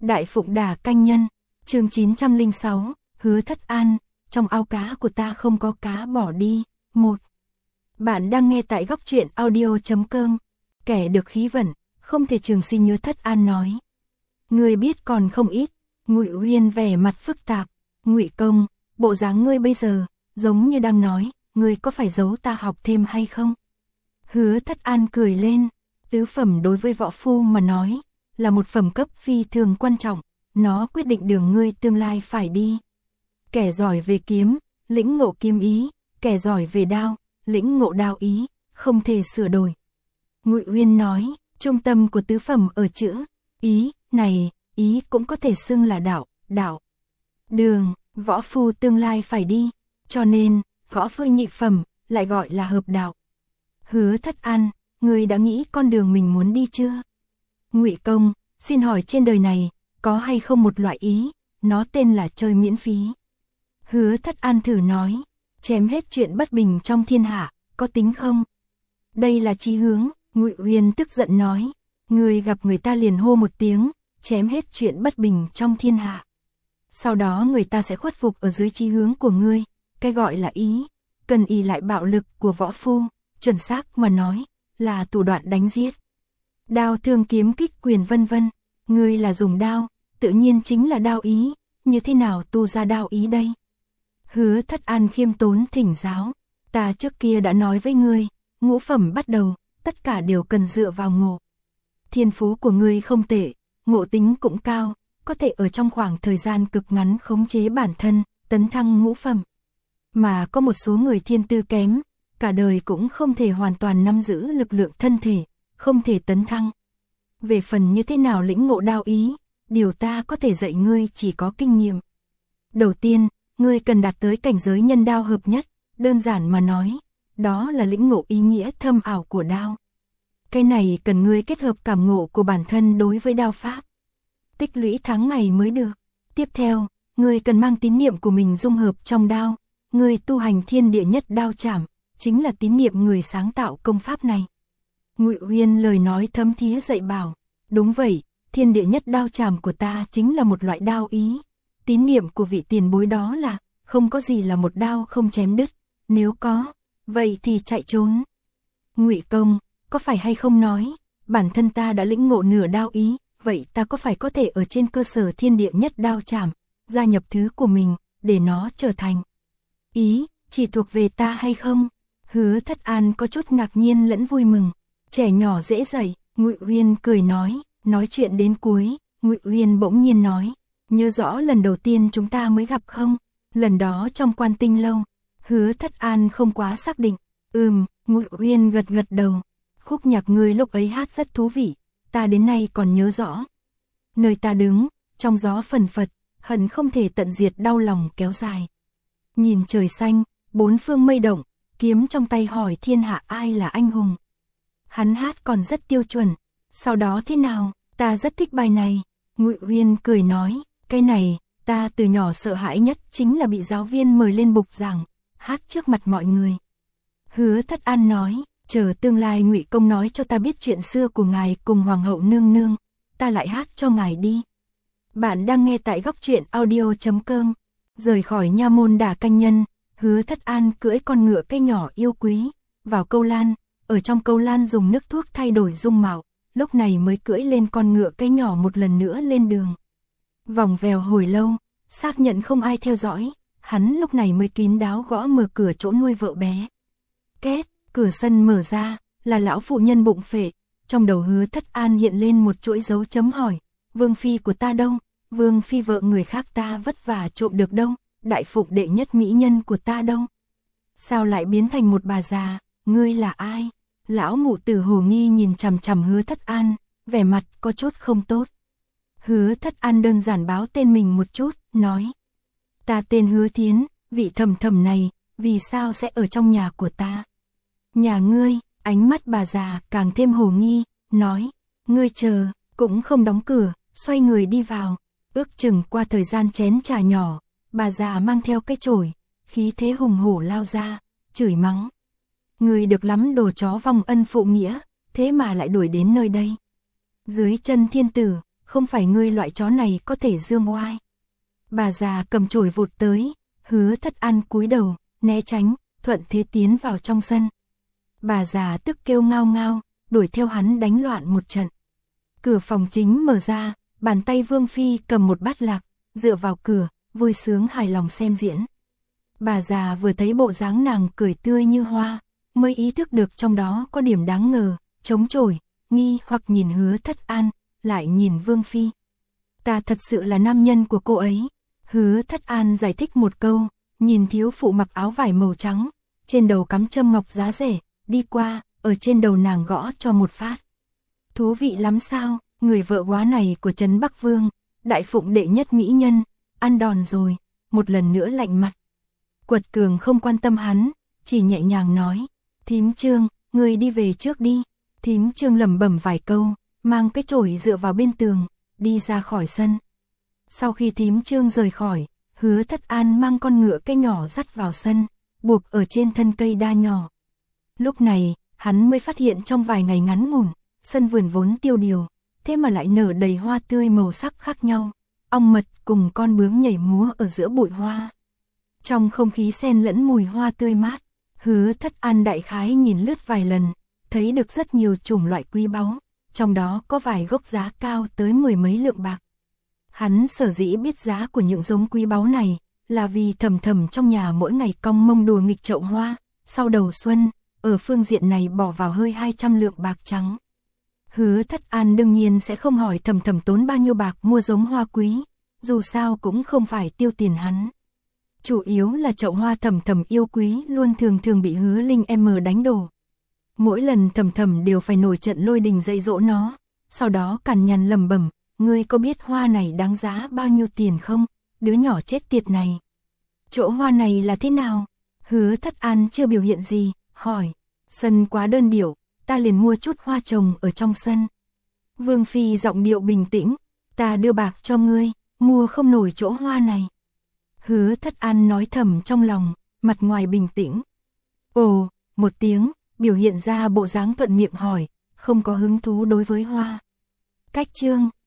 Đại Phụng Đà Canh Nhân, chương 906, Hứa Thất An, trong ao cá của ta không có cá bỏ đi. 1. Bạn đang nghe tại góc truyện audio.com. Kẻ được khí vận, không thể trường sinh. Hứa Thất An nói. Ngươi biết còn không ít. Ngụy Uyên vẻ mặt phức tạp. Ngụy công, bộ dáng ngươi bây giờ, giống như đang nói, ngươi có phải giấu ta học thêm hay không? Hứa Thất An cười lên. Tứ phẩm đối với võ phu mà nói, là một phẩm cấp phi thường quan trọng, nó quyết định đường ngươi tương lai phải đi. Kẻ giỏi về kiếm, lĩnh ngộ kiếm ý, kẻ giỏi về đao, lĩnh ngộ đao ý, không thể sửa đổi. Ngụy Uyên nói, trung tâm của tứ phẩm ở chữ ý này, ý cũng có thể xưng là đạo, đường, võ phu tương lai phải đi, cho nên, võ phu nhị phẩm, lại gọi là hợp đạo. Hứa Thất An, ngươi đã nghĩ con đường mình muốn đi chưa? Ngụy công, xin hỏi trên đời này, có hay không một loại ý, nó tên là chơi miễn phí? Hứa Thất An thử nói, chém hết chuyện bất bình trong thiên hạ, có tính không? Đây là chí hướng. Ngụy Uyên tức giận nói, ngươi gặp người ta liền hô một tiếng, chém hết chuyện bất bình trong thiên hạ. Sau đó người ta sẽ khuất phục ở dưới chí hướng của ngươi, cái gọi là ý, cần ỷ lại bạo lực của võ phu, chuẩn xác mà nói, là thủ đoạn đánh giết. Đao thương kiếm kích quyền vân vân, ngươi là dùng đao, tự nhiên chính là đao ý, như thế nào tu ra đao ý đây? Hứa Thất An khiêm tốn thỉnh giáo, ta trước kia đã nói với ngươi, ngũ phẩm bắt đầu, tất cả đều cần dựa vào ngộ. Thiên phú của ngươi không tệ, ngộ tính cũng cao, có thể ở trong khoảng thời gian cực ngắn khống chế bản thân, tấn thăng ngũ phẩm. Mà có một số người thiên tư kém, cả đời cũng không thể hoàn toàn nắm giữ lực lượng thân thể, không thể tấn thăng. Về phần như thế nào lĩnh ngộ đao ý, điều ta có thể dạy ngươi chỉ có kinh nghiệm. Đầu tiên, ngươi cần đạt tới cảnh giới nhân đao hợp nhất, đơn giản mà nói, đó là lĩnh ngộ ý nghĩa thâm ảo của đao. Cái này cần ngươi kết hợp cảm ngộ của bản thân đối với đao pháp, tích lũy tháng ngày mới được. Tiếp theo, ngươi cần mang tín niệm của mình dung hợp trong đao, ngươi tu hành thiên địa nhất đao trảm, chính là tín niệm người sáng tạo công pháp này. Ngụy Uyên lời nói thấm thía dạy bảo, đúng vậy, thiên địa nhất đao trảm của ta chính là một loại đao ý. Tín niệm của vị tiền bối đó là, không có gì là một đao không chém đứt, nếu có, vậy thì chạy trốn. Ngụy công, có phải hay không nói, bản thân ta đã lĩnh ngộ nửa đao ý, vậy ta có phải có thể ở trên cơ sở thiên địa nhất đao trảm, gia nhập thứ của mình, để nó trở thành ý, chỉ thuộc về ta hay không? Hứa Thất An có chút ngạc nhiên lẫn vui mừng, trẻ nhỏ dễ dạy. Ngụy Uyên cười nói chuyện đến cuối, Ngụy Uyên bỗng nhiên nói, nhớ rõ lần đầu tiên chúng ta mới gặp không? Lần đó trong Quan Tinh lâu. Hứa Thất An không quá xác định. Ngụy Uyên gật đầu. Khúc nhạc ngươi lúc ấy hát rất thú vị, ta đến nay còn nhớ rõ. Nơi ta đứng, trong gió phần phật, hận không thể tận diệt đau lòng kéo dài. Nhìn trời xanh, bốn phương mây động, kiếm trong tay hỏi thiên hạ ai là anh hùng. Hắn hát còn rất tiêu chuẩn. Sau đó thế nào, ta rất thích bài này. Ngụy Uyên cười nói, cái này, ta từ nhỏ sợ hãi nhất chính là bị giáo viên mời lên bục giảng, hát trước mặt mọi người. Hứa Thất An nói, chờ tương lai Ngụy công nói cho ta biết chuyện xưa của ngài cùng Hoàng hậu nương nương, ta lại hát cho ngài đi. Bạn đang nghe tại góc truyện audio.com. Rời khỏi nha môn Đà Canh Nhân, Hứa Thất An cưỡi con ngựa cây nhỏ yêu quý, vào câu lan, ở trong câu lan dùng nước thuốc thay đổi dung mạo, lúc này mới cưỡi lên con ngựa cây nhỏ một lần nữa lên đường. Vòng vèo hồi lâu, xác nhận không ai theo dõi, hắn lúc này mới kín đáo gõ mở cửa chỗ nuôi vợ bé. Két, cửa sân mở ra, là lão phụ nhân bụng phệ, trong đầu Hứa Thất An hiện lên một chuỗi dấu chấm hỏi, vương phi của ta đâu, vương phi vợ người khác ta vất vả trộm được đâu, đại phục đệ nhất mỹ nhân của ta đâu? Sao lại biến thành một bà già, ngươi là ai? Lão mụ tử hồ nghi nhìn chằm chằm Hứa Thất An, vẻ mặt có chút không tốt. Hứa Thất An đơn giản báo tên mình một chút, nói, ta tên Hứa Thiến, vị thầm thầm này, vì sao sẽ ở trong nhà của ta? Nhà ngươi? Ánh mắt bà già càng thêm hồ nghi, nói, ngươi chờ, cũng không đóng cửa, xoay người đi vào. Ước chừng qua thời gian chén trà nhỏ, bà già mang theo cái chổi, khí thế hùng hổ lao ra, chửi mắng. Ngươi được lắm đồ chó vong ân phụ nghĩa, thế mà lại đuổi đến nơi đây. Dưới chân thiên tử, không phải ngươi loại chó này có thể dương oai. Bà già cầm chổi vụt tới, Hứa Thất An cúi đầu, né tránh, thuận thế tiến vào trong sân. Bà già tức kêu ngao ngao, đuổi theo hắn đánh loạn một trận. Cửa phòng chính mở ra, bàn tay Vương Phi cầm một bát lạc, dựa vào cửa, vui sướng hài lòng xem diễn. Bà già vừa thấy bộ dáng nàng cười tươi như hoa, mới ý thức được trong đó có điểm đáng ngờ, chống chổi, nghi hoặc nhìn Hứa Thất An, lại nhìn Vương Phi. Ta thật sự là nam nhân của cô ấy. Hứa Thất An giải thích một câu, nhìn thiếu phụ mặc áo vải màu trắng, trên đầu cắm châm ngọc giá rẻ, đi qua, ở trên đầu nàng gõ cho một phát. Thú vị lắm sao, người vợ quá này của Trấn Bắc Vương, đại phụng đệ nhất mỹ nhân, ăn đòn rồi, một lần nữa lạnh mặt. Quật Cường không quan tâm hắn, chỉ nhẹ nhàng nói, thím Trương, người đi về trước đi. Thím Trương lẩm bẩm vài câu, mang cái chổi dựa vào bên tường, đi ra khỏi sân. Sau khi thím Trương rời khỏi, Hứa Thất An mang con ngựa cây nhỏ dắt vào sân, buộc ở trên thân cây đa nhỏ. Lúc này, hắn mới phát hiện trong vài ngày ngắn ngủn, sân vườn vốn tiêu điều, thế mà lại nở đầy hoa tươi màu sắc khác nhau, ong mật cùng con bướm nhảy múa ở giữa bụi hoa. Trong không khí xen lẫn mùi hoa tươi mát, Hứa Thất An đại khái nhìn lướt vài lần, thấy được rất nhiều chủng loại quý báu, trong đó có vài gốc giá cao tới 10 mấy lượng bạc. Hắn sở dĩ biết giá của những giống quý báu này, là vì Thầm Thầm trong nhà mỗi ngày cong mông đùa nghịch chậu hoa, sau đầu xuân, ở phương diện này bỏ vào hơi 200 lượng bạc trắng. Hứa Thất An đương nhiên sẽ không hỏi Thầm Thầm tốn bao nhiêu bạc mua giống hoa quý, dù sao cũng không phải tiêu tiền hắn. Chủ yếu là chậu hoa Thầm Thầm yêu quý luôn thường thường bị Hứa Linh M đánh đổ. Mỗi lần Thầm Thầm đều phải nổi trận lôi đình dạy dỗ nó, sau đó cằn nhằn lẩm bẩm, ngươi có biết hoa này đáng giá bao nhiêu tiền không, đứa nhỏ chết tiệt này. Chỗ hoa này là thế nào? Hứa Thất An chưa biểu hiện gì, hỏi, sân quá đơn điệu, ta liền mua chút hoa trồng ở trong sân. Vương Phi giọng điệu bình tĩnh, ta đưa bạc cho ngươi, mua không nổi chỗ hoa này. Hứa Thất An nói thầm trong lòng, mặt ngoài bình tĩnh. Ồ, một tiếng, biểu hiện ra bộ dáng thuận miệng hỏi, không có hứng thú đối với hoa. Cách chương